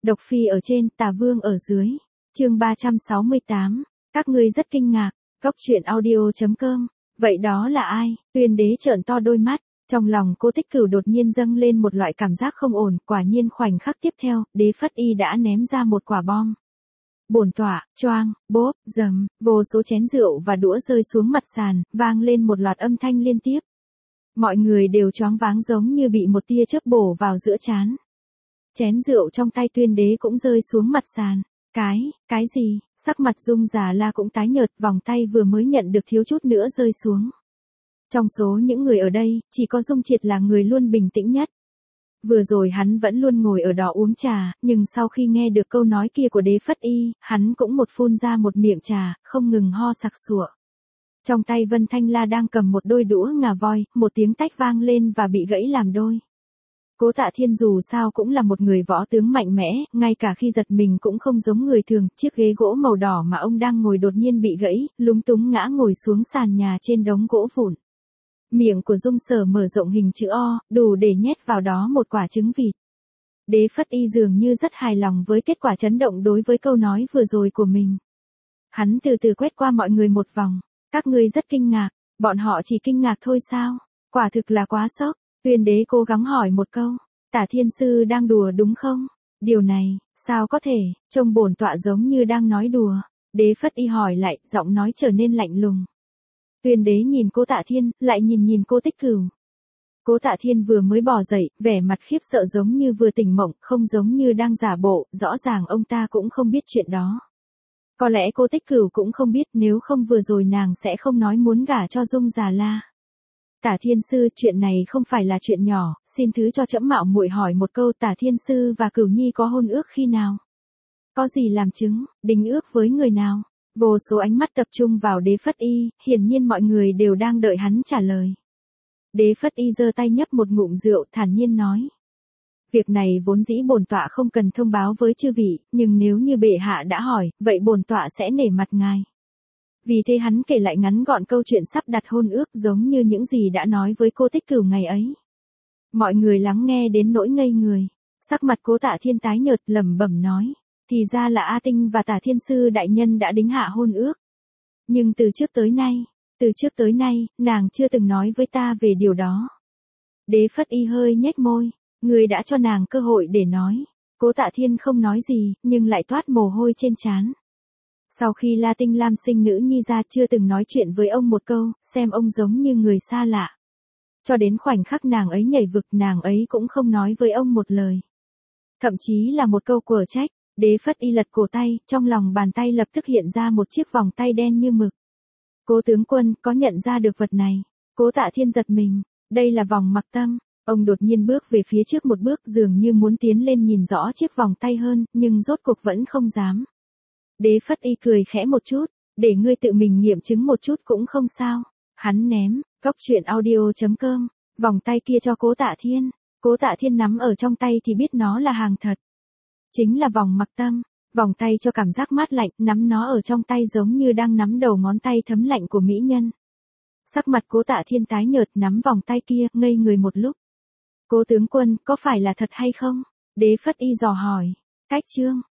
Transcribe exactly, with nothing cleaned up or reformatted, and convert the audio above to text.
Độc Phi ở trên, Tà Vương ở dưới. Chương ba trăm sáu mươi tám. Các ngươi rất kinh ngạc. Cốc truyện audio chấm com. Vậy đó là ai? Tuyên Đế trợn to đôi mắt. Trong lòng Cô Tích Cửu đột nhiên dâng lên một loại cảm giác không ổn, quả nhiên khoảnh khắc tiếp theo, Đế Phất Y đã ném ra một quả bom. Bổn tọa, choang, bốp, dầm, vô số chén rượu và đũa rơi xuống mặt sàn, vang lên một loạt âm thanh liên tiếp. Mọi người đều choáng váng giống như bị một tia chớp bổ vào giữa trán. Chén rượu trong tay Tuyên Đế cũng rơi xuống mặt sàn. Cái, cái gì? Sắc mặt Dung Già La cũng tái nhợt, vòng tay vừa mới nhận được thiếu chút nữa rơi xuống. Trong số những người ở đây, chỉ có Dung Triệt là người luôn bình tĩnh nhất. Vừa rồi hắn vẫn luôn ngồi ở đó uống trà, nhưng sau khi nghe được câu nói kia của Đế Phất Y, hắn cũng một phun ra một miệng trà, không ngừng ho sặc sụa. Trong tay Vân Thanh La đang cầm một đôi đũa ngà voi, một tiếng tách vang lên và bị gãy làm đôi. Cố Tạ Thiên dù sao cũng là một người võ tướng mạnh mẽ, ngay cả khi giật mình cũng không giống người thường, chiếc ghế gỗ màu đỏ mà ông đang ngồi đột nhiên bị gãy, lúng túng ngã ngồi xuống sàn nhà trên đống gỗ vụn. Miệng của Dung Sở mở rộng hình chữ O, đủ để nhét vào đó một quả trứng vịt. Đế Phất Y dường như rất hài lòng với kết quả chấn động đối với câu nói vừa rồi của mình. Hắn từ từ quét qua mọi người một vòng. Các ngươi rất kinh ngạc, bọn họ chỉ kinh ngạc thôi sao? Quả thực là quá sốc. Tuyên Đế cố gắng hỏi một câu. Tả Thiên Sư đang đùa đúng không? Điều này, sao có thể, trông bổn tọa giống như đang nói đùa. Đế Phất Y hỏi lại, giọng nói trở nên lạnh lùng. Tuyên Đế nhìn Cố Tạ Thiên, lại nhìn nhìn Cô Tích Cửu. Cố Tạ Thiên vừa mới bò dậy, vẻ mặt khiếp sợ giống như vừa tỉnh mộng, không giống như đang giả bộ, rõ ràng ông ta cũng không biết chuyện đó. Có lẽ Cô Tích Cửu cũng không biết, nếu không vừa rồi nàng sẽ không nói muốn gả cho Dung Già La. Tả Thiên Sư, chuyện này không phải là chuyện nhỏ, xin thứ cho trẫm mạo muội hỏi một câu, Tả Thiên Sư và Cửu Nhi có hôn ước khi nào? Có gì làm chứng, đính ước với người nào? Vô số ánh mắt tập trung vào Đế Phất Y, hiển nhiên mọi người đều đang đợi hắn trả lời. Đế Phất Y giơ tay nhấp một ngụm rượu, thản nhiên nói. Việc này vốn dĩ bổn tọa không cần thông báo với chư vị, nhưng nếu như bệ hạ đã hỏi, vậy bổn tọa sẽ nể mặt ngài. Vì thế hắn kể lại ngắn gọn câu chuyện sắp đặt hôn ước giống như những gì đã nói với Cô Tích Cửu ngày ấy. Mọi người lắng nghe đến nỗi ngây người. Sắc mặt Cố Tạ Thiên tái nhợt, lẩm bẩm nói. Thì ra là A Tinh và Tả Thiên Sư đại nhân đã đính hạ hôn ước. Nhưng từ trước tới nay, từ trước tới nay, nàng chưa từng nói với ta về điều đó. Đế Phất Y hơi nhếch môi. Người đã cho nàng cơ hội để nói. Cố Tạ Thiên không nói gì, nhưng lại toát mồ hôi trên trán. Sau khi La Tinh Lam sinh nữ nhi ra chưa từng nói chuyện với ông một câu, xem ông giống như người xa lạ. Cho đến khoảnh khắc nàng ấy nhảy vực, nàng ấy cũng không nói với ông một lời. Thậm chí là một câu quở trách. Đế Phất Y lật cổ tay, trong lòng bàn tay lập tức hiện ra một chiếc vòng tay đen như mực. Cố tướng quân, có nhận ra được vật này? Cố Tạ Thiên giật mình. Đây là vòng mặc tâm. Ông đột nhiên bước về phía trước một bước, dường như muốn tiến lên nhìn rõ chiếc vòng tay hơn, nhưng rốt cuộc vẫn không dám. Đế Phất Y cười khẽ một chút, để ngươi tự mình nghiệm chứng một chút cũng không sao. Hắn ném, cốc truyện audio chấm com, vòng tay kia cho Cố Tạ Thiên. Cố Tạ Thiên nắm ở trong tay thì biết nó là hàng thật. Chính là vòng mặc tâm, vòng tay cho cảm giác mát lạnh, nắm nó ở trong tay giống như đang nắm đầu ngón tay thấm lạnh của mỹ nhân. Sắc mặt Cố Tạ Thiên tái nhợt, nắm vòng tay kia, ngây người một lúc. Cố tướng quân, có phải là thật hay không? Đế Phất Y dò hỏi. Cách chương.